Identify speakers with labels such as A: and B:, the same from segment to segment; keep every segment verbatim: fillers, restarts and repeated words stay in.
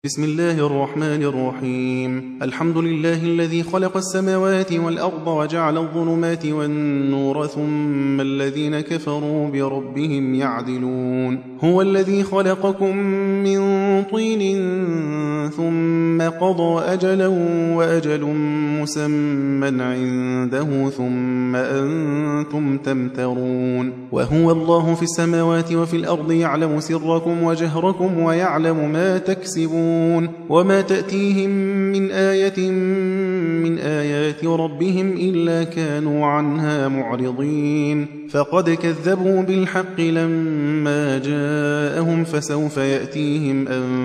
A: بسم الله الرحمن الرحيم. الحمد لله الذي خلق السماوات والأرض وجعل الظلمات والنور ثم الذين كفروا بربهم يعدلون. هو الذي خلقكم من طين ثم قضى أجلا وأجل مسمى عنده ثم أنتم تمترون. وهو الله في السماوات وفي الأرض يعلم سركم وجهركم ويعلم ما تكسبون وما تأتيهم من آية من آيات ربهم إلا كانوا عنها معرضين. فقد كذبوا بالحق لما جاءهم فسوف يأتيهم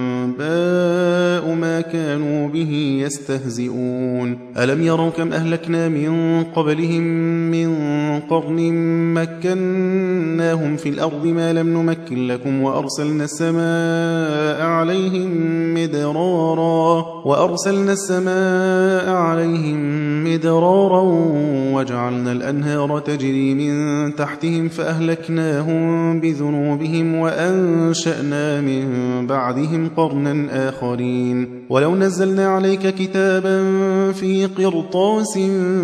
A: أنباء ما كانوا به يستهزئون. ألم يروا كم أهلكنا من قبلهم من قرن مكناهم في الأرض ما لم نمكن لكم وأرسلنا السماء عليهم مدرارا وأرسلنا السماء عليهم مدرارا وجعلنا الأنهار تجري من تحتهم فأهلكناهم بذنوبهم وأنشأنا من بعدهم قرنا آخرين. ولو نزلنا عليك كتابا في قرطاس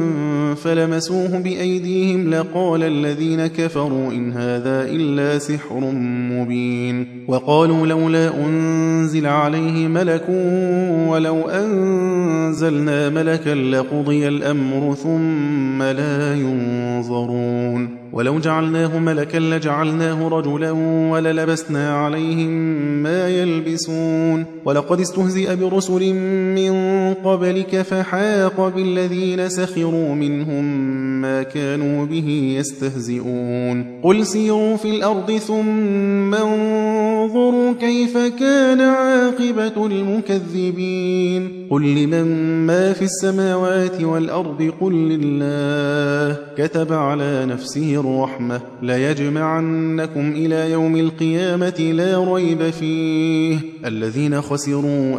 A: فلمسوه بأيديهم لقال الذين كفروا إن هذا إلا سحر مبين. وقالوا لولا أنزل عليه ملك ولو أنزلنا ملكا لقضي الأمر ثم لا ينظرون. ولو جعلناه ملكا لجعلناه رجلا وللبسنا عليهم ما يلبسون. ولقد استهزئ برسل من قبلك فحاق بالذين سخروا منهم ما كانوا به يستهزئون. قل سيروا في الأرض ثم انظروا كيف كان عاقبة المكذبين. قل لمن ما في السماوات والأرض قل لله كتب على نفسه الرحمة ليجمعنكم إلى يوم القيامة لا ريب فيه الذين خسروا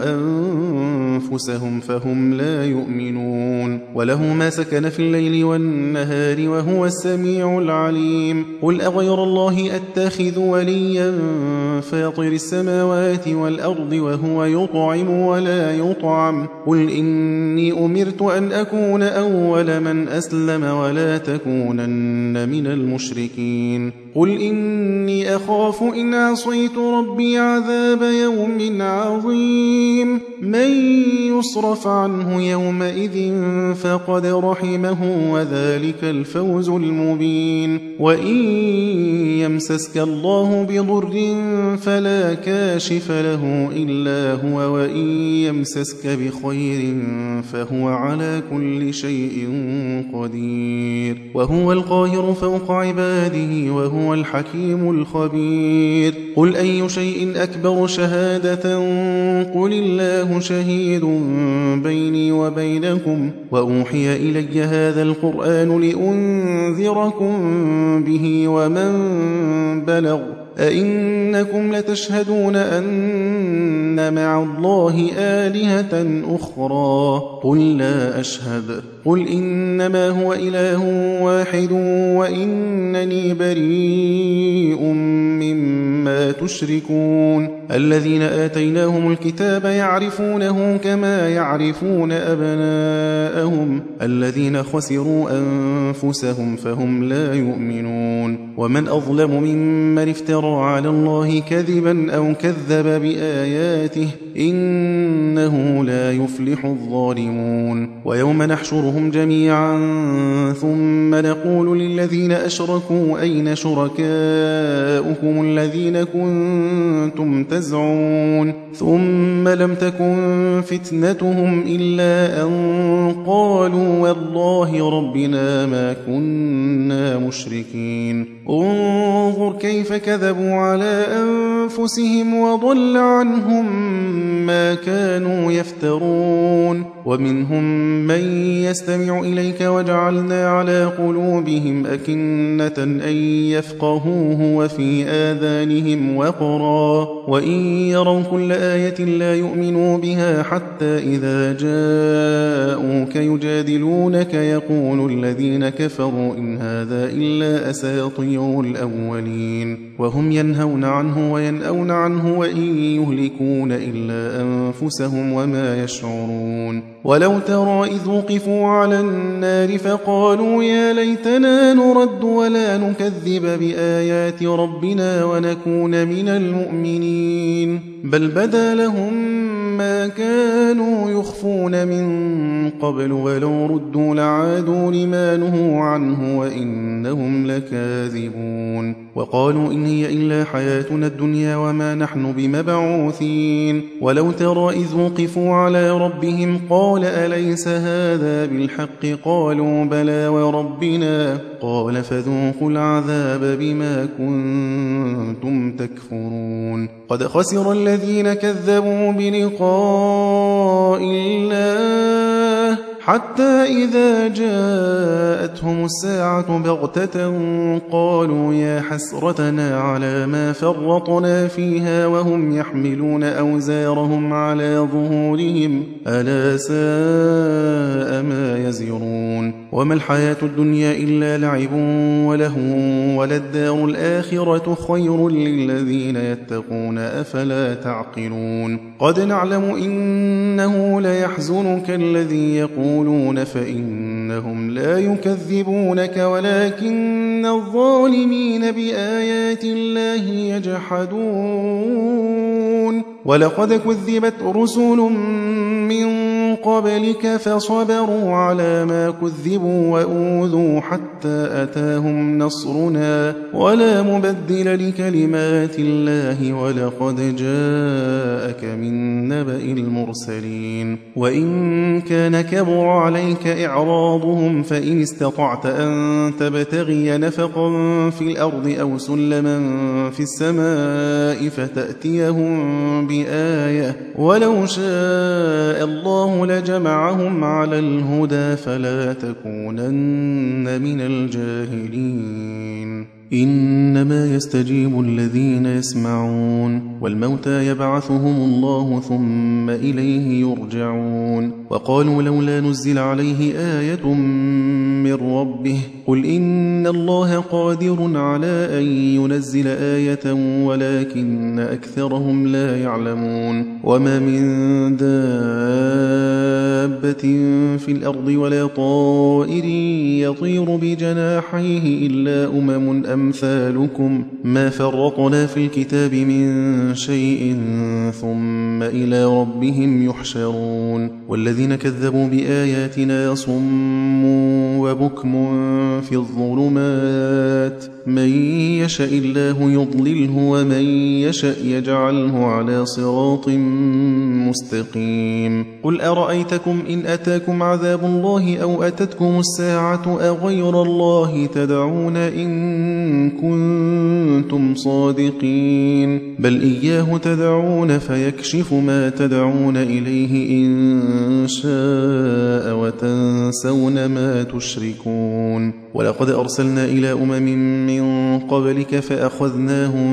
A: أنفسهم فهم لا يؤمنون. وله ما سكن في الليل والنهار وهو السميع العليم. قل أغير الله أتخذ وليا فاطر السماوات والأرض وهو يطعم ولا يطعم. قل إني أمرت أن أكون أول من أسلم ولا تكونن من المشركين. قل إني أخاف إن عصيت ربي عذاب يوم عظيم. من يصرف عنه يومئذ فقد رحمه وذلك الفوز المبين. وإن يمسسك الله بضر فلا كاشف له إلا هو وإن يمسسك بخير فهو على كل شيء قدير. وهو القاهر فوق عباده وهو الحكيم الخبير. قل أي شيء أكبر شهادة قل الله شهيد بيني وبينكم وأوحي إلي هذا القرآن لأنذركم به ومن بلغ. أئنكم لتشهدون أن مع الله آلهة أخرى قل لا أشهد. قل إنما هو إله واحد وإنني بريء مما تشركون. الذين آتيناهم الكتاب يعرفونه كما يعرفون أبناءهم الذين خسروا أنفسهم فهم لا يؤمنون. ومن أظلم ممن افترى على الله كذبا أو كذب بآياته إنه لا يفلح الظالمون. ويوم نحشرهم جميعا ثم نقول للذين أشركوا أين شركاؤكم الذين كنتم تزعمون ثم لم تكن فتنتهم إلا أن قالوا والله ربنا ما كنا مشركين. انظر كيف كذبوا على أنفسهم وضل عنهم ما كانوا يفترون. ومنهم من يستمع إليك وجعلنا على قلوبهم أكنة أن يفقهوه وفي آذانهم وقرا وإن يروا كل آية لا يؤمنوا بها حتى إذا جاءوك يجادلونك يقول الذين كفروا إن هذا إلا أساطير الأولين. وهم ينهون عنه وينأون عنه وإن يهلكون إلا أنفسهم أنفسهم وما يشعرون. ولو ترى إذ وقفوا على النار فقالوا يا ليتنا نرد ولا نكذب بآيات ربنا ونكون من المؤمنين بل بدا لهم ما كانوا يخفون من قبل ولو ردوا لعادوا لما نهوا عنه وإنهم لكاذبون. وقالوا إن هي إلا حياتنا الدنيا وما نحن بمبعوثين. ولو ترى إذ وقفوا على ربهم قال أليس هذا بالحق قالوا بلى وربنا قال فذوقوا العذاب بما كنتم تكفرون. قد خسر الذين كذبوا بلقاء الله حتى إذا جاءتهم الساعة بغتة قالوا يا حسرتنا على ما فرطنا فيها وهم يحملون أوزارهم على ظهورهم ألا ساء ما يزرون. وما الحياة الدنيا إلا لعب ولهو وللدار الآخرة خير للذين يتقون أفلا تعقلون. قد نعلم إنه ليحزنك الذي يقول يقولون فإنهم لا يكذبونك ولكن الظالمين بآيات الله يجحدون. ولقد كذبت رسل من قبلك فصبروا على ما كذبوا وأوذوا حتى أتاهم نصرنا ولا مبدل لكلمات الله ولقد جاءك من نبأ المرسلين. وإن كان كبر عليك إعراضهم فإن استطعت أن تبتغي نفقا في الأرض أو سلما في السماء فتأتيهم بآية ولو شاء الله لجمعهم على الهدى فلا تكونن من الجاهلين. إنما يستجيب الذين يسمعون والموتى يبعثهم الله ثم إليه يرجعون. وقالوا لولا نزل عليه آية من ربه قل إن الله قادر على أن ينزل آية ولكن أكثرهم لا يعلمون. وما من دابة في الأرض ولا طائر يطير بجناحيه إلا أمم أمثالكم ما فرطنا في الكتاب من شيء ثم إلى ربهم يحشرون. والذين كذبوا بآياتنا صم وبكم في الظلمات من يشاء الله يضلله ومن يشاء يجعله على صراط مستقيم. قل أرأيتكم إن أتاكم عذاب الله أو أتتكم الساعة أغير الله تدعون إن كنتم صادقين بل إياه تدعون فيكشف ما تدعون إليه إن شاء وتنسون ما تشركون. ولقد أرسلنا إلى أمم من قبلك فأخذناهم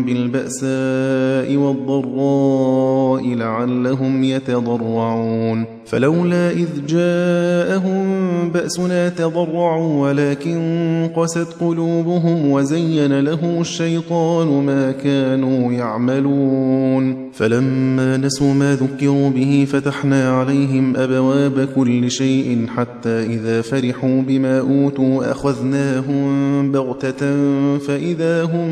A: بالبأساء والضراء لعلهم يتضرعون. فلولا إذ جاءهم بأسنا تضرعوا ولكن قست قلوبهم وزين لهم الشيطان ما كانوا يعملون. فلما نسوا ما ذكروا به فتحنا عليهم أبواب كل شيء حتى إذا فرحوا بما أوتوا أخذناهم بغتة فإذا هم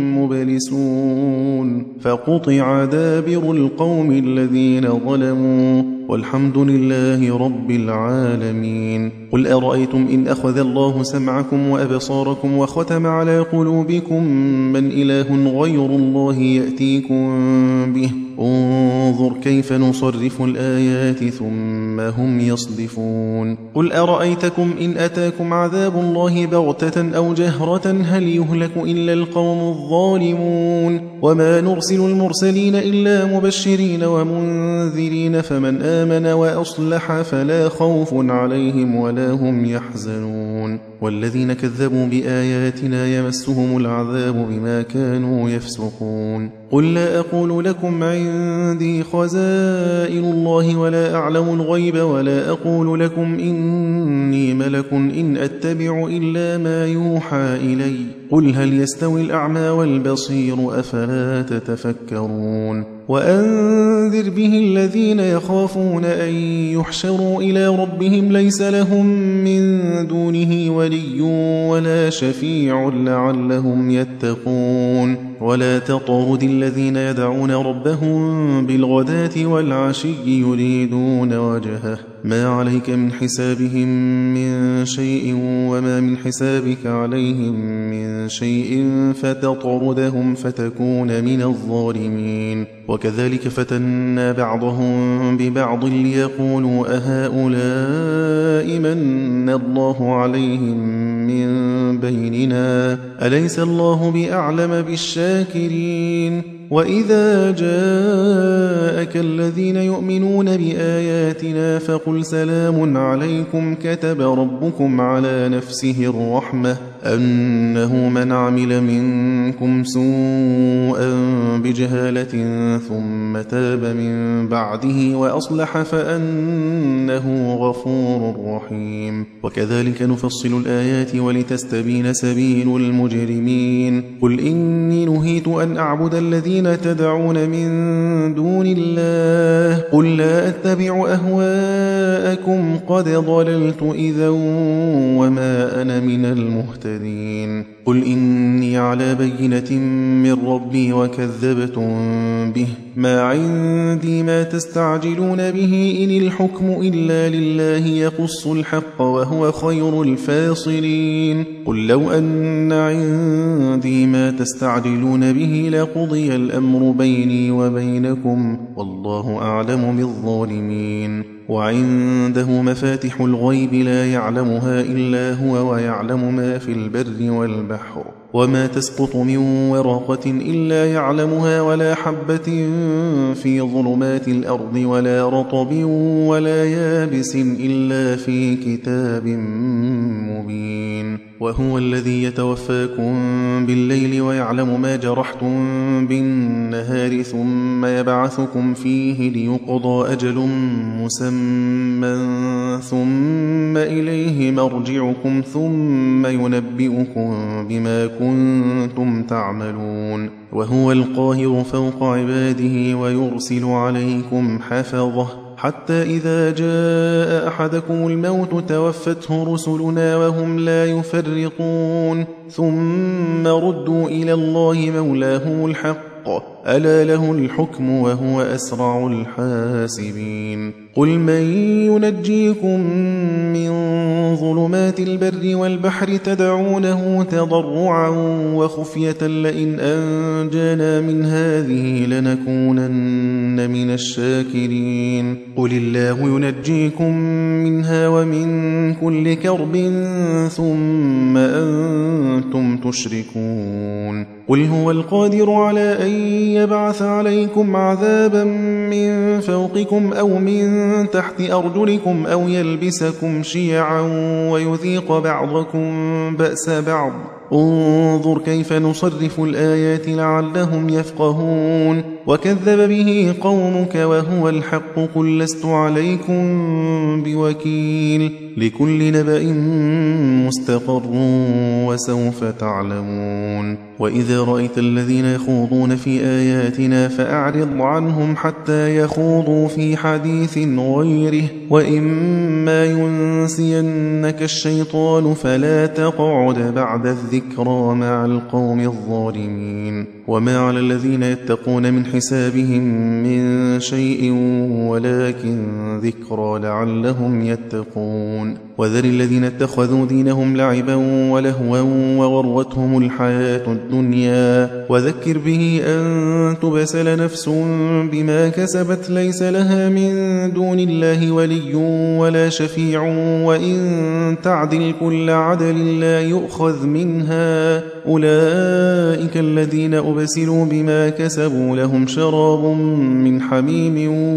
A: مبلسون. فقطع دابر القوم الذين ظلموا والحمد لله رب العالمين. قل أرأيتم إن أخذ الله سمعكم وأبصاركم وختم على قلوبكم من إله غير الله يأتيكم به انظر كيف نصرف الآيات ثم هم يصدفون. قل أرأيتكم إن أتاكم عذاب الله بغتة أو جهرة هل يهلك إلا القوم الظالمون. وما نرسل المرسلين إلا مبشرين ومنذرين فمن آمن وأصلح فلا خوف عليهم ولا هم يحزنون. والذين كذبوا بآياتنا يمسهم العذاب بما كانوا يفسقون. قل لا أقول لكم عندي خزائن الله ولا أعلم الغيب ولا أقول لكم إني ملك إن أتبع إلا ما يوحى إلي قل هل يستوي الأعمى والبصير أفلا تتفكرون وأنذر به الذين يخافون أن يحشروا إلى ربهم ليس لهم من دونه ولي ولا شفيع لعلهم يتقون ولا تطرد الذين يدعون ربهم بالغداة والعشي يريدون وجهه ما عليك من حسابهم من شيء وما من حسابك عليهم من شيء فتطردهم فتكون من الظالمين وكذلك فتنا بعضهم ببعض ليقولوا أهؤلاء من الله عليهم من بيننا أليس الله بأعلم بالشاكرين وإذا جاءك الذين يؤمنون بآياتنا فقل سلام عليكم كتب ربكم على نفسه الرحمة أنه من عمل منكم سوءا بجهالة ثم تاب من بعده وأصلح فأنه غفور رحيم وكذلك نفصل الآيات ولتستبين سبيل المجرمين قل إني نهيت أن أعبد الذين تدعون من دون الله قل لا أتبع أهواءكم قد ضللت إذا وما أنا من المهتدين قل إني على بينة من ربي وكذبتم به ما عندي ما تستعجلون به إن الحكم إلا لله يقص الحق وهو خير الفاصلين قل لو أن عندي ما تستعجلون به لقضي الأمر بيني وبينكم والله أعلم بالظالمين وعنده مفاتح الغيب لا يعلمها إلا هو ويعلم ما في البر والبحر وما تسقط من ورقة إلا يعلمها ولا حبة في ظلمات الأرض ولا رطب ولا يابس إلا في كتاب مبين وهو الذي يتوفاكم بالليل ويعلم ما جرحتم بالنهار ثم يبعثكم فيه ليقضى أجل مسمى ثم إليه مرجعكم ثم ينبئكم بما كنتم تعملون وهو القاهر فوق عباده ويرسل عليكم حفظه حتى إذا جاء أحدكم الموت توفته رسلنا وهم لا يفرطون ثم ردوا إلى الله مولاهم الحق ألا له الحكم وهو أسرع الحاسبين قل من ينجيكم من ظلمات البر والبحر تدعونه تضرعا وخفية لئن أنجانا من هذه لنكونن من الشاكرين قل الله ينجيكم منها ومن كل كرب ثم أنتم تشركون قل هو القادر على أن يبعث عليكم عذابا من فوقكم أو من تحت أرجلكم أو يلبسكم شيعا ويذيق بعضكم بأس بعض انظر كيف نصرف الآيات لعلهم يفقهون وكذب به قومك وهو الحق قل لست عليكم بوكيل لكل نبأ مستقر وسوف تعلمون وإذا رأيت الذين يخوضون في آياتنا فأعرض عنهم حتى يخوضوا في حديث غيره وإما ينسينك الشيطان فلا تقعد بعد الذكرى مع القوم الظالمين وما على الذين يتقون من حسابهم من شيء ولكن ذكرى لعلهم يتقون وذر الذين اتخذوا دينهم لعبا ولهوا وغرتهم الحياة الدنيا وذكر به أن تبسل نفس بما كسبت ليس لها من دون الله ولي ولا شفيع وإن تعدل كل عدل لا يؤخذ منها أولئك الذين أبسلوا بما كسبوا لهم شراب من حميم وعذاب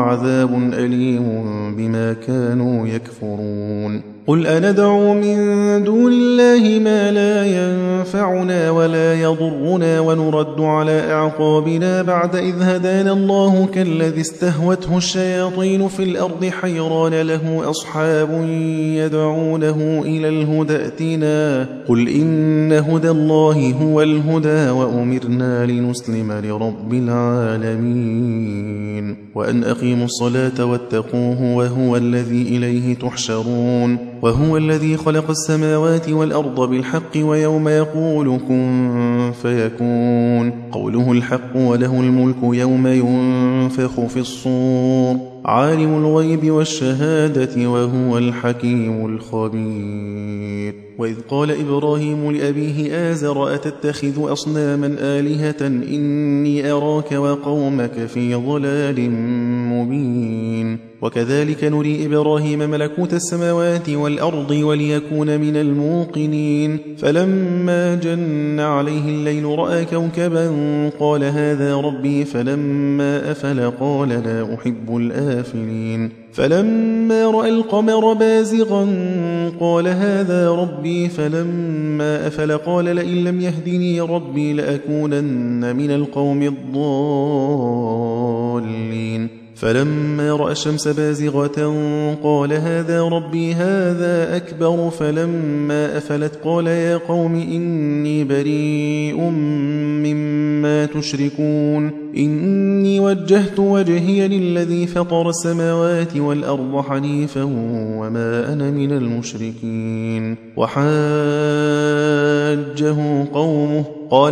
A: عذاب أليم بما كانوا يكفرون قل أندعو من دون الله ما لا ينفعنا ولا يضرنا ونرد على أعقابنا بعد إذ هدانا الله كالذي استهوته الشياطين في الأرض حيران له أصحاب يدعونه إلى الهدى ائتنا قل إن هدى الله هو الهدى وأمرنا لنسلم لرب العالمين وأن أقيموا الصلاة واتقوه وهو الذي إليه تحشرون وهو الذي خلق السماوات والأرض بالحق ويوم يقول كن فيكون قوله الحق وله الملك يوم ينفخ في الصور عالم الغيب والشهادة وهو الحكيم الخبير وإذ قال إبراهيم لأبيه آزر أتتخذ أصناما آلهة إني أراك وقومك في ضلال مبين وكذلك نري إبراهيم ملكوت السماوات والأرض وليكون من الموقنين فلما جن عليه الليل رأى كوكبا قال هذا ربي فلما أفل قال لا أحب الآفلين فلما رأى القمر بازغا قال هذا ربي فلما أفل قال لئن لم يهدني ربي لأكونن من القوم الضالين فلما رأى الشمس بازغة قال هذا ربي هذا أكبر فلما أفلت قال يا قوم إني بريء مما تشركون إني وجهت وجهي للذي فطر السماوات والأرض حنيفا وما أنا من المشركين وحاجه قومه قال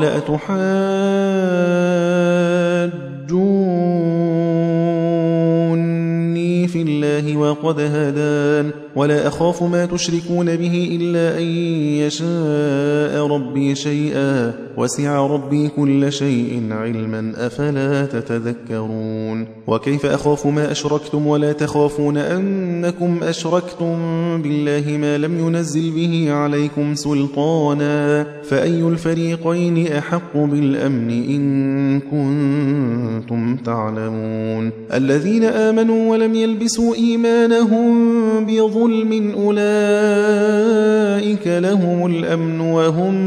A: أتحاجوني في الله وقد هدان ولا أخاف ما تشركون به إلا أن يشاء ربي شيئا وسع ربي كل شيء علما أفلا تتذكرون وكيف أخاف ما أشركتم ولا تخافون أنكم أشركتم بالله ما لم ينزل به عليكم سلطانا فأي الفريقين أحق بالأمن إن كنتم تعلمون الذين آمنوا ولم يلبسوا إيمانهم بظلم أولئك لهم الأمن وهم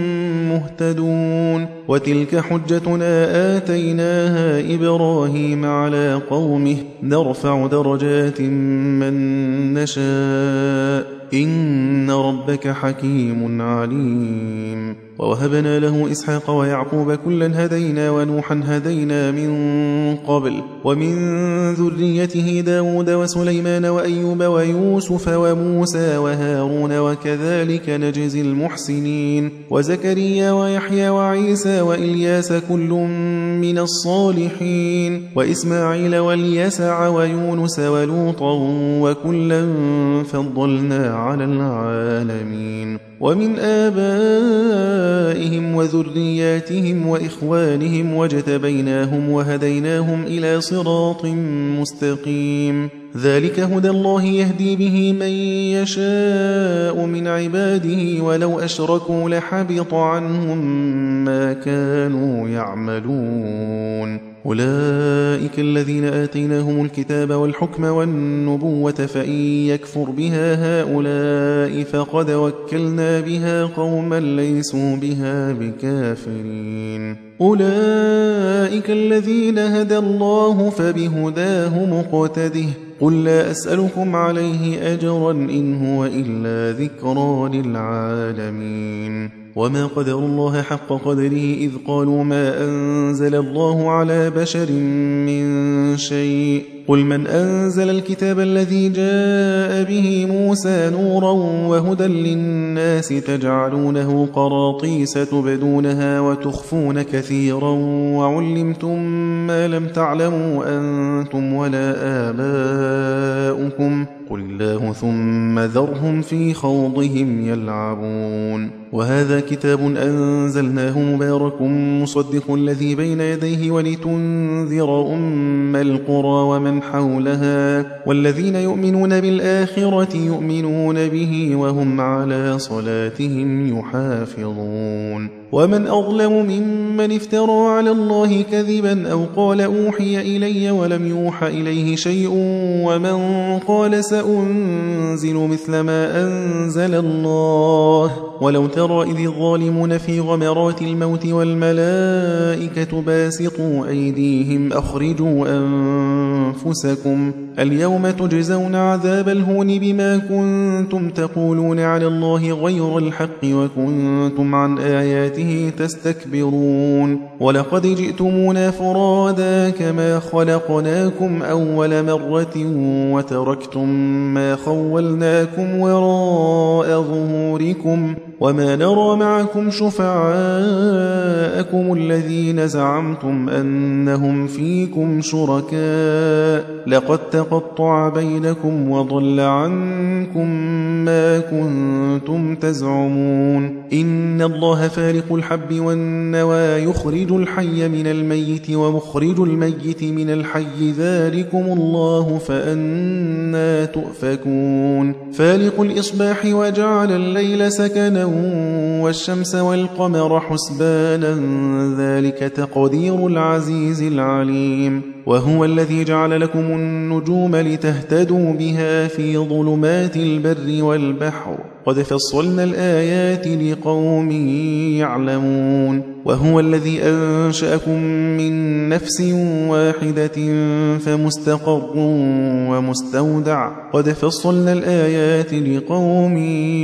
A: مهتدون وتلك حجتنا آتيناها إبراهيم على قومه نرفع درجات من نشاء إن ربك حكيم عليم ووهبنا له إسحاق ويعقوب كلا هدينا ونوحا هدينا من قبل ومن ذريته داود وسليمان وأيوب ويوسف وموسى وهارون وكذلك نجزي المحسنين وزكريا ويحيى وعيسى وإلياس كل من الصالحين وإسماعيل واليسع ويونس ولوطا وكلا فضلنا على العالمين ومن آبائهم وذرياتهم وإخوانهم واجتبيناهم وهديناهم إلى صراط مستقيم ذلك هدى الله يهدي به من يشاء من عباده ولو أشركوا لحبط عنهم ما كانوا يعملون أولئك الذين آتيناهم الكتاب والحكم والنبوة فإن يكفر بها هؤلاء فقد وكلنا بها قوما ليسوا بها بكافرين أولئك الذين هدى الله فبهداه مقتده قل لا أسألكم عليه أجرا إن هو إلا ذكرى للعالمين وما قدر الله حق قدره إذ قالوا ما أنزل الله على بشر من شيء قل من أنزل الكتاب الذي جاء به موسى نورا وهدى للناس تجعلونه قراطيس تبدونها وتخفون كثيرا وعلمتم ما لم تعلموا أنتم ولا آباؤكم قل الله ثم ذرهم في خوضهم يلعبون وهذا كتاب أنزلناه مبارك مصدق الذي بين يديه ولتنذر أم القرى ومن حولها والذين يؤمنون بالآخرة يؤمنون به وهم على صلاتهم يحافظون ومن أظلم ممن افترى على الله كذبا أو قال أوحي إلي ولم يوح إليه شيء ومن قال سأنزل مثل ما أنزل الله ولو ترى إذ الظالمون في غمرات الموت والملائكة باسطوا أيديهم أخرجوا أنفسكم اليوم تجزون عذاب الهون بما كنتم تقولون على الله غير الحق وكنتم عن آياته تستكبرون ولقد جئتمونا فرادا كما خلقناكم أول مرة وتركتم ما خولناكم وراء ظهوركم وما نرى معكم شفعاءكم الذين زعمتم أنهم فيكم شركاء لقد تقطع بينكم وضل عنكم ما كنتم تزعمون إن الله فارق الحب والنوى يخرج الحي من الميت ومخرج الميت من الحي ذلكم الله فأنا تؤفكون فالق الإصباح وجعل الليل سكنا والشمس والقمر حسبانا ذلك تقدير العزيز العليم وهو الذي جعل لكم النجوم لتهتدوا بها في ظلمات البر والبحر قد فصلنا الآيات لقوم يعلمون وهو الذي أنشأكم من نفس واحدة فمستقر ومستودع قد فصلنا الآيات لقوم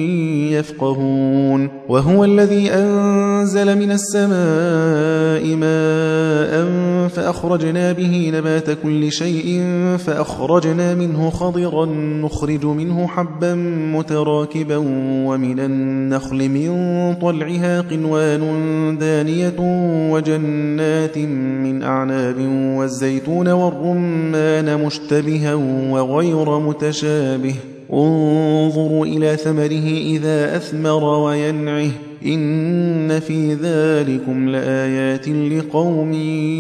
A: يفقهون وهو الذي أنزل من السماء ماء فأخرجنا به نبات كل شيء فأخرجنا منه خضرا نخرج منه حبا متراكبا ومن النخل من طلعها قنوان دانية وجنات من أعناب والزيتون والرمان مشتبها وغير متشابه انظروا إلى ثمره إذا أثمر وينعه إن في ذلكم لآيات لقوم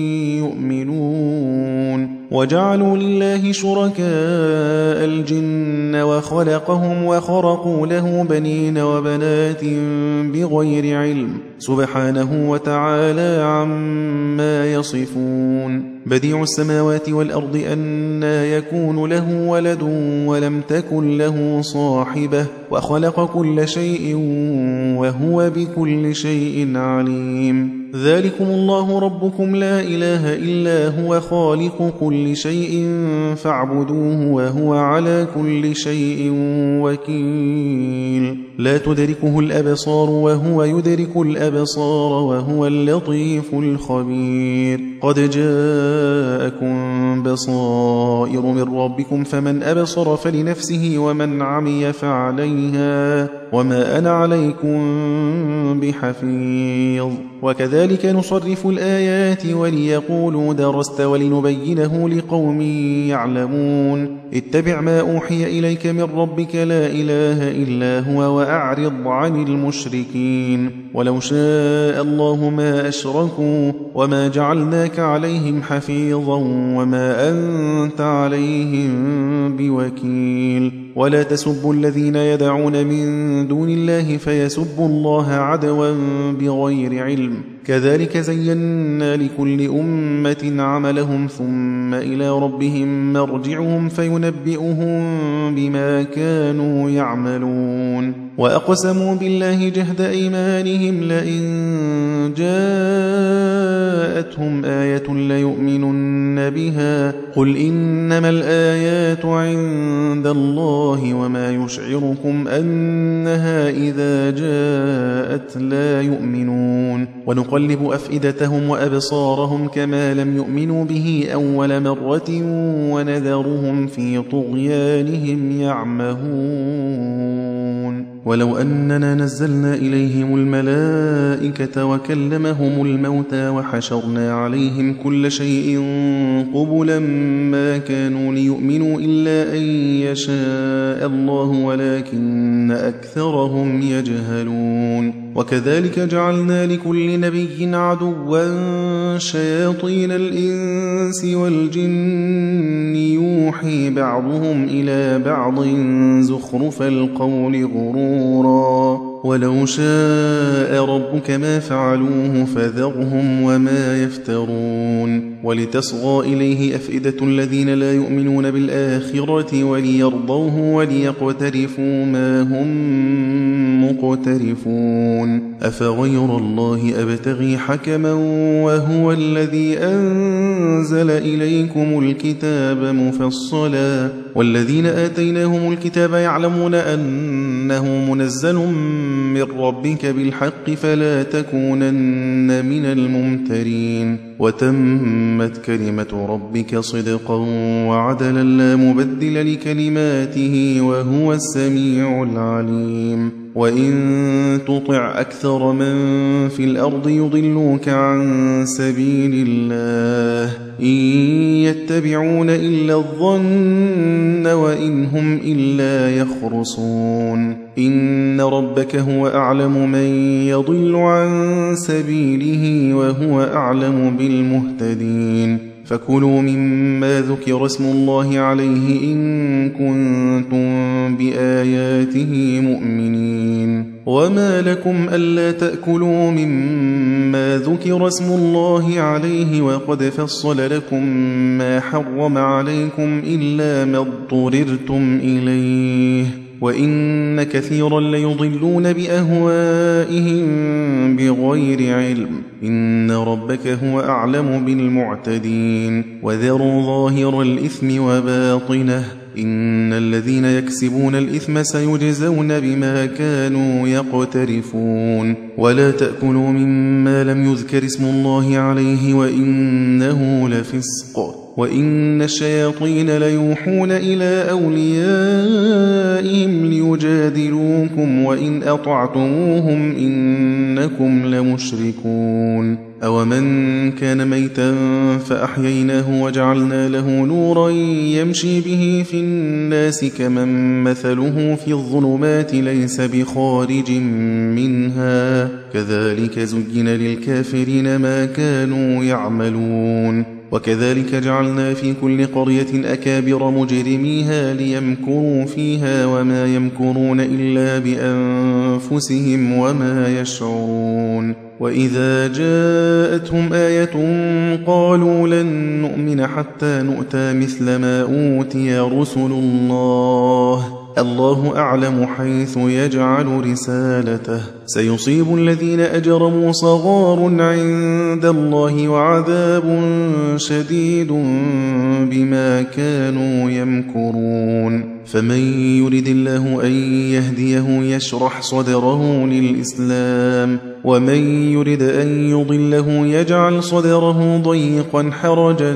A: يؤمنون وجعلوا لله شركاء الجن وخلقهم وخرقوا له بنين وبنات بغير علم سبحانه وتعالى عما يصفون بديع السماوات والأرض أنى يكون له ولد ولم تكن له صاحبة وخلق كل شيء وهو بكل شيء عليم ذلكم الله ربكم لا إله إلا هو خالق كل شيء فاعبدوه وهو على كل شيء وكيل لا تدركه الأبصار وهو يدرك الأبصار وهو اللطيف الخبير قد جاءكم بصائر من ربكم فمن أبصر فلنفسه ومن عمي فعليها وما أنا عليكم بحفيظ وكذلك نصرف الآيات وليقولوا درست ولنبينه لقوم يعلمون اتبع ما أوحي إليك من ربك لا إله إلا هو وأعرض عن المشركين ولو شاء الله ما أشركوا وما جعلناك عليهم حفيظا وما أنت عليهم بوكيل ولا تسبوا الذين يدعون من دون الله فيسبوا الله عدوا بغير علم كذلك زينا لكل أمة عملهم ثم إلى ربهم مرجعهم فينبئهم بما كانوا يعملون وأقسموا بالله جهد أيمانهم لئن جاءتهم آية ليؤمنن بها قل إنما الآيات عند الله وما يشعركم أنها إذا جاءت لا يؤمنون ونقلب أفئدتهم وأبصارهم كما لم يؤمنوا به أول مرة ونذرهم في طغيانهم يعمهون ولو أننا نزلنا إليهم الملائكة وكلمهم الموتى وحشرنا عليهم كل شيء قبلا ما كانوا ليؤمنوا إلا أن يشاء الله ولكن أكثرهم يجهلون وكذلك جعلنا لكل نبي عدوا شياطين الإنس والجن يوحي بعضهم إلى بعض زخرف القول غرورا ولو شاء ربك ما فعلوه فذرهم وما يفترون ولتصغى إليه أفئدة الذين لا يؤمنون بالآخرة وليرضوه وليقترفوا ما هم مقترفون أفغير الله أبتغي حكما وهو الذي أنزل إليكم الكتاب مفصلا والذين آتيناهم الكتاب يعلمون أنه منزل من ربك بالحق فلا تكونن من الممترين وتمت كلمة ربك صدقا وعدلا لا مبدل لكلماته وهو السميع العليم وإن تطع أكثر من في الأرض يضلوك عن سبيل الله إن يتبعون إلا الظن وإن هم إلا يخرصون إن ربك هو أعلم من يضل عن سبيله وهو أعلم بالمهتدين فكلوا مما ذكر اسم الله عليه إن كنتم بآياته مؤمنين وما لكم ألا تأكلوا مما ذكر اسم الله عليه وقد فصل لكم ما حرم عليكم إلا ما اضطررتم إليه وإن كثيرا ليضلون بأهوائهم بغير علم إن ربك هو أعلم بالمعتدين وذروا ظاهر الإثم وباطنه إن الذين يكسبون الإثم سيجزون بما كانوا يقترفون ولا تأكلوا مما لم يذكر اسم الله عليه وإنه لفسق وإن الشياطين ليوحون إلى أوليائهم ليجادلوكم وإن أطعتموهم إنكم لمشركون أومن كان ميتا فأحييناه وجعلنا له نورا يمشي به في الناس كمن مثله في الظلمات ليس بخارج منها كذلك زين للكافرين ما كانوا يعملون وكذلك جعلنا في كل قرية أكابر مجرميها ليمكروا فيها وما يمكرون إلا بأنفسهم وما يشعرون وإذا جاءتهم آية قالوا لن نؤمن حتى نؤتى مثل ما أوتي رسل الله الله أعلم حيث يجعل رسالته سيصيب الذين أجرموا صغار عند الله وعذاب شديد بما كانوا يمكرون فمن يرد الله أن يهديه يشرح صدره للإسلام ومن يرد أن يضله يجعل صدره ضيقا حرجا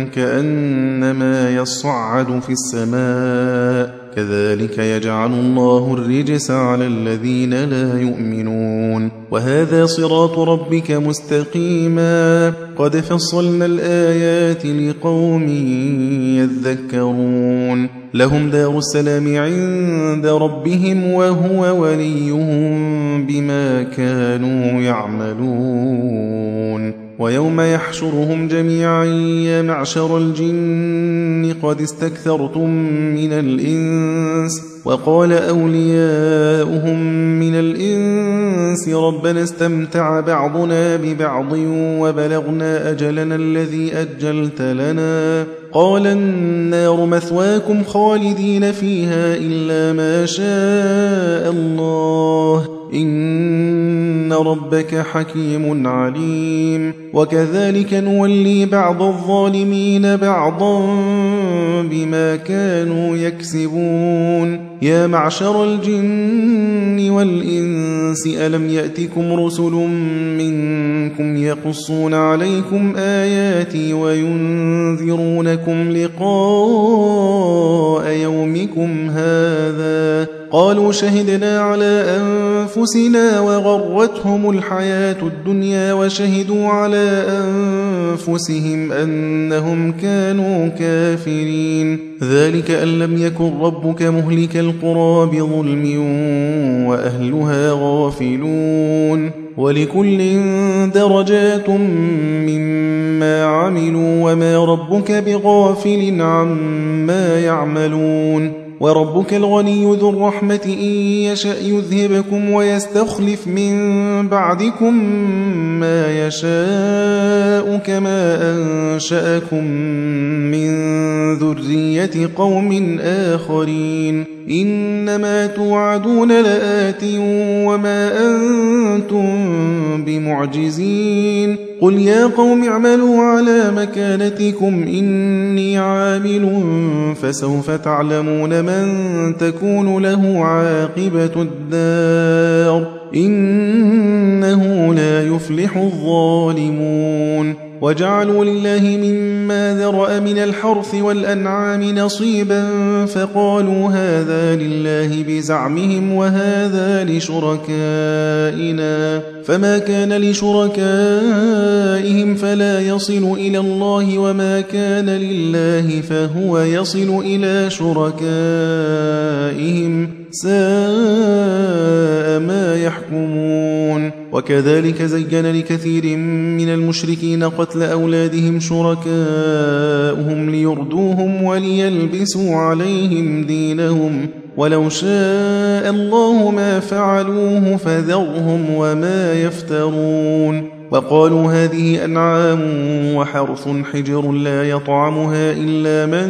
A: كأنما يصعد في السماء كذلك يجعل الله الرجس على الذين لا يؤمنون وهذا صراط ربك مستقيما قد فصلنا الآيات لقوم يذكرون لهم دار السلام عند ربهم وهو وليهم بما كانوا يعملون ويوم يحشرهم جميعا يا معشر الجن قد استكثرتم من الإنس وقال أولياؤهم من الإنس ربنا استمتع بعضنا ببعض وبلغنا أجلنا الذي أجلت لنا قال النار مثواكم خالدين فيها إلا ما شاء الله إن ربك حكيم عليم وكذلك نولي بعض الظالمين بعضا بما كانوا يكسبون يا معشر الجن والإنس ألم يأتكم رسل منكم يقصون عليكم آياتي وينذرونكم لقاء يومكم هذا قالوا شهدنا على أنفسنا وغرتهم الحياة الدنيا وشهدوا على أنفسهم أنهم كانوا كافرين ذلك أن لم يكن ربك مهلك القرى بظلم وأهلها غافلون ولكل درجات مما عملوا وما ربك بغافل عما يعملون وربك الغني ذو الرحمة إن يشأ يذهبكم ويستخلف من بعدكم ما يشاء كما أنشأكم من ذرية قوم آخرين إنما توعدون لآت وما أنتم بمعجزين قل يا قوم اعملوا على مكانتكم إني عامل فسوف تعلمون من تكون له عاقبة الدار إنه لا يفلح الظالمون وجعلوا لله مما ذرأ من الحرث والأنعام نصيبا فقالوا هذا لله بزعمهم وهذا لشركائنا فما كان لشركائهم فلا يصل إلى الله وما كان لله فهو يصل إلى شركائهم ساء ما يحكمون وكذلك زين لكثير من المشركين قتل أولادهم شركاؤهم ليردوهم وليلبسوا عليهم دينهم ولو شاء الله ما فعلوه فذرهم وما يفترون وقالوا هذه أنعام وحرث حجر لا يطعمها إلا من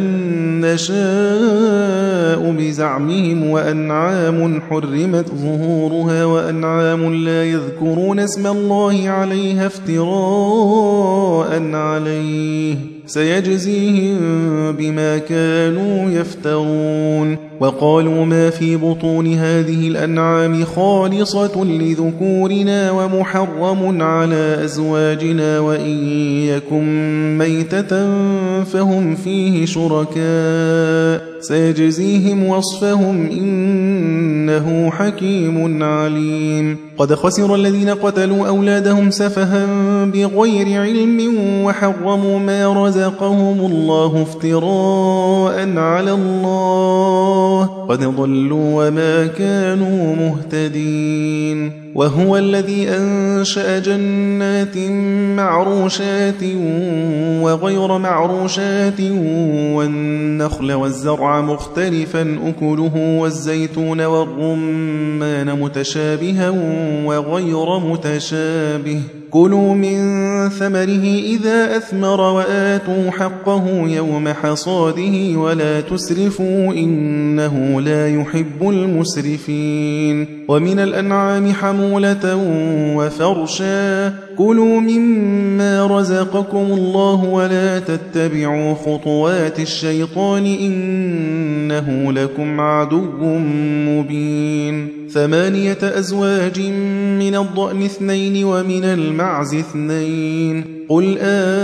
A: نشاء بزعمهم وأنعام حرمت ظهورها وأنعام لا يذكرون اسم الله عليها افتراء عليه سيجزيهم بما كانوا يفترون وقالوا ما في بطون هذه الأنعام خالصة لذكورنا ومحرم على أزواجنا وإن يكن ميتة فهم فيه شركاء سيجزيهم وصفهم إنه حكيم عليم قد خسر الذين قتلوا أولادهم سفها بغير علم وحرموا ما رزقهم الله افتراء على الله قد ضلوا وما كانوا مهتدين وهو الذي أنشأ جنات معروشات وغير معروشات والنخل والزرع مختلفا أكله والزيتون والرمان متشابها وغير متشابه كلوا من ثمره إذا أثمر وآتوا حقه يوم حصاده ولا تسرفوا إنه لا يحب المسرفين ومن الأنعام حمولة وفرشا كلوا مما رزقكم الله ولا تتبعوا خطوات الشيطان إنه لكم عدو مبين ثمانية أزواج من الضأن اثنين ومن المعز اثنين قل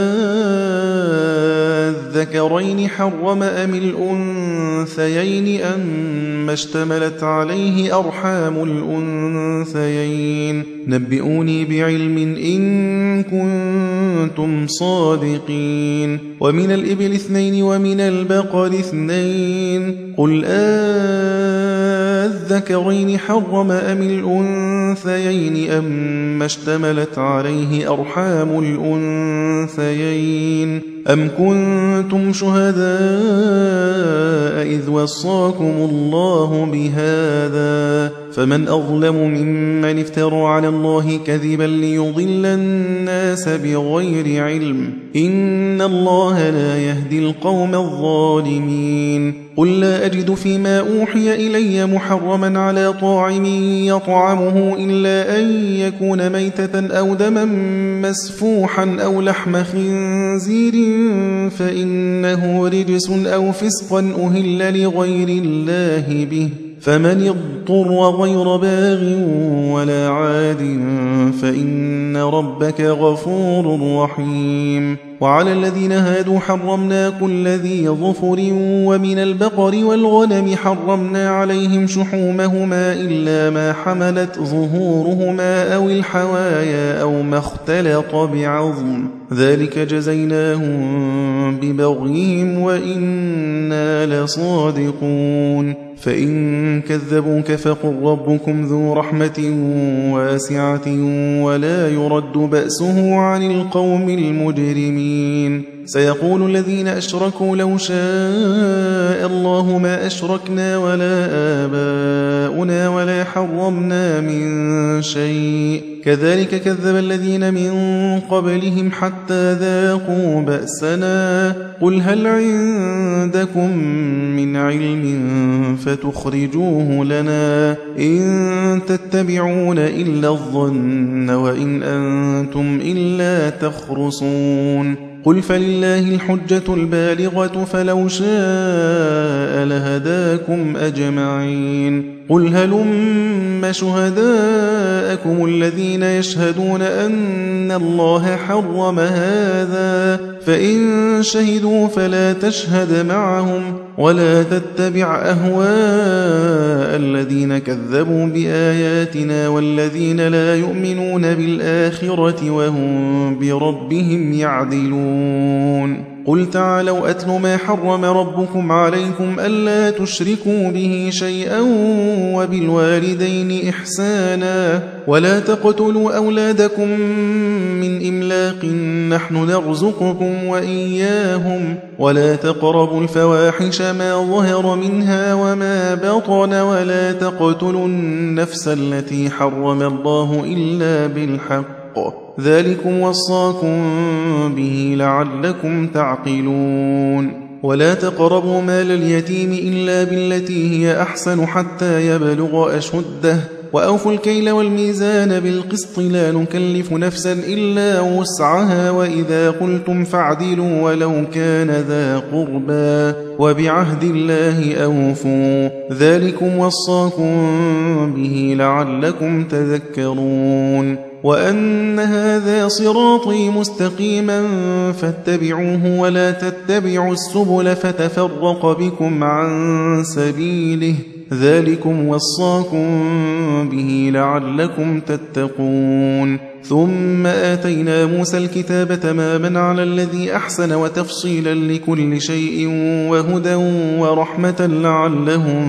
A: أذكرين حرم أم الأنثيين أم اشتملت عليه أرحام الأنثيين نبئوني بعلم إن كنتم صادقين ومن الإبل اثنين ومن البقر اثنين قل أذكرين حرم أم الأنثيين أم اشتملت عليه أرحام الأنثيين أم كنتم شهداء إذ وصاكم الله بهذا فمن أظلم ممن افترى على الله كذبا ليضل الناس بغير علم إن الله لا يهدي القوم الظالمين قل لا أجد فيما أوحي إلي محرما على طاعم يطعمه إلا أن يكون ميتة أو دما مسفوحا أو لحم خنزير فإنه رجس أو فسقا أهل لغير الله به فمن اضطر غير باغ ولا عاد فإن ربك غفور رحيم وعلى الذين هادوا حرمنا كل ذي ظفر ومن البقر والغنم حرمنا عليهم شحومهما إلا ما حملت ظهورهما أو الحوايا أو ما اختلط بعظم ذلك جزيناهم ببغيهم وإنا لصادقون فإن كذبوك فقل ربكم ذو رحمة واسعة ولا يرد بأسه عن القوم المجرمين سيقول الذين أشركوا لو شاء الله ما أشركنا ولا آباؤنا ولا حرمنا من شيء كذلك كذب الذين من قبلهم حتى ذاقوا بأسنا قل هل عندكم من علم فتخرجوه لنا إن تتبعون إلا الظن وإن أنتم إلا تخرصون قل فلله الحجة البالغة فلو شاء لهداكم أجمعين قل هلم شهداءكم الذين يشهدون أن الله حرم هذا فإن شهدوا فلا تشهد معهم ولا تتبع أهواء الذين كذبوا بآياتنا والذين لا يؤمنون بالآخرة وهم بربهم يعدلون قل تعالوا أتل ما حرم ربكم عليكم ألا تشركوا به شيئا وبالوالدين إحسانا ولا تقتلوا أولادكم من إملاق نحن نرزقكم وإياهم ولا تقربوا الفواحش ما ظهر منها وما بطن ولا تقتلوا النفس التي حرم الله إلا بالحق ذلكم وصاكم به لعلكم تعقلون ولا تقربوا مال اليتيم إلا بالتي هي أحسن حتى يبلغ أشده وأوفوا الكيل والميزان بالقسط لا نكلف نفسا إلا وسعها وإذا قلتم فاعدلوا ولو كان ذا قربى وبعهد الله أوفوا ذلكم وصاكم به لعلكم تذكرون وأن هذا صراطي مستقيما فاتبعوه ولا تتبعوا السبل فتفرق بكم عن سبيله ذلكم وصاكم به لعلكم تتقون ثم آتينا موسى الكتاب تماما على الذي أحسن وتفصيلا لكل شيء وهدى ورحمة لعلهم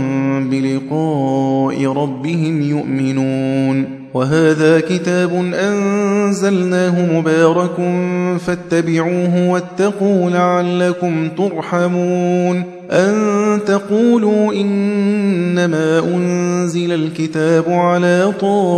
A: بلقاء ربهم يؤمنون وهذا كتاب أنزلناه مبارك فاتبعوه واتقوا لعلكم ترحمون أن تقولوا إنما أنزل الكتاب على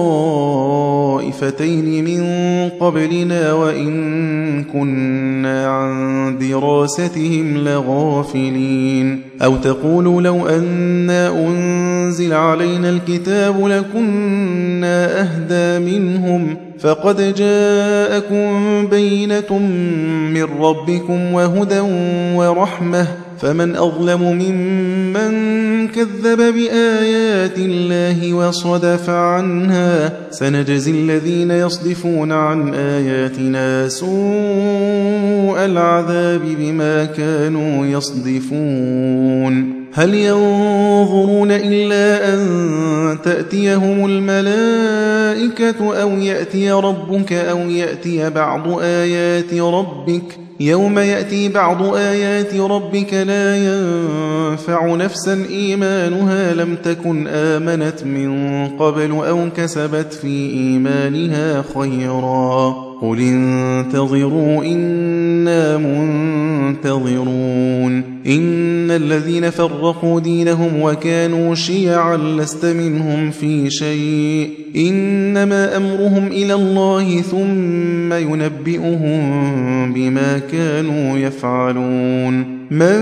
A: طائفتين من قبلنا وإن كنا عن دراستهم لغافلين أو تقولوا لو أنا أنزل علينا الكتاب لكنا أهدى منهم فقد جاءكم بينة من ربكم وهدى ورحمة فمن أظلم ممن كذب بآيات الله وصدف عنها سنجزي الذين يصدفون عن آياتنا سوء العذاب بما كانوا يصدفون هل ينظرون إلا أن تأتيهم الملائكة أو يأتي ربك أو يأتي بعض آيات ربك يوم يأتي بعض آيات ربك لا ينفع نفسا إيمانها لم تكن آمنت من قبل أو كسبت في إيمانها خيرا قل انتظروا إنا منتظرون إن الذين فرقوا دينهم وكانوا شيعا لست منهم في شيء إنما أمرهم إلى الله ثم ينبئهم بما كانوا يفعلون من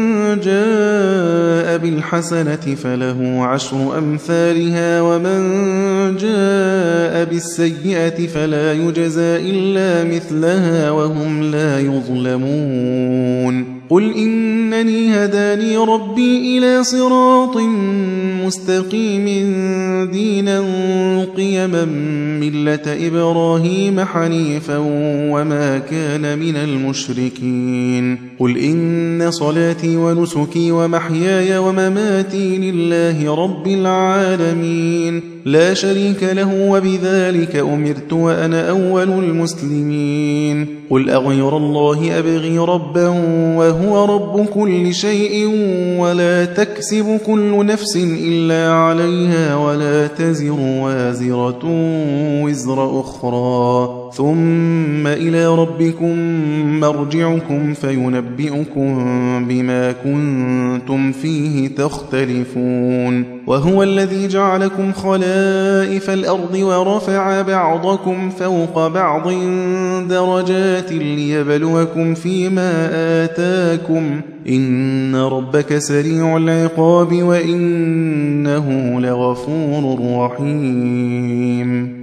A: جاء بالحسنة فله عشر أمثالها ومن جاء بالسيئة فلا يجزى إلا مثلها وهم لا يظلمون قل إنني هداني ربي إلى صراط مستقيم دينا قيما ملة إبراهيم حنيفا وما كان من المشركين قل إن صلاتي ونسكي ومحياي ومماتي لله رب العالمين لا شريك له وبذلك أمرت وأنا أول المسلمين قل أغير الله أبغي ربا وهو رب كل شيء ولا تكسب كل نفس إلا عليها ولا تزر وازرة وزر أخرى ثم إلى ربكم مرجعكم فينبئكم بما كنتم فيه تختلفون وهو الذي جعلكم خلائف الأرض ورفع بعضكم فوق بعض درجات ليبلوكم فيما آتاكم إن ربك سريع العقاب وإنه لغفور رحيم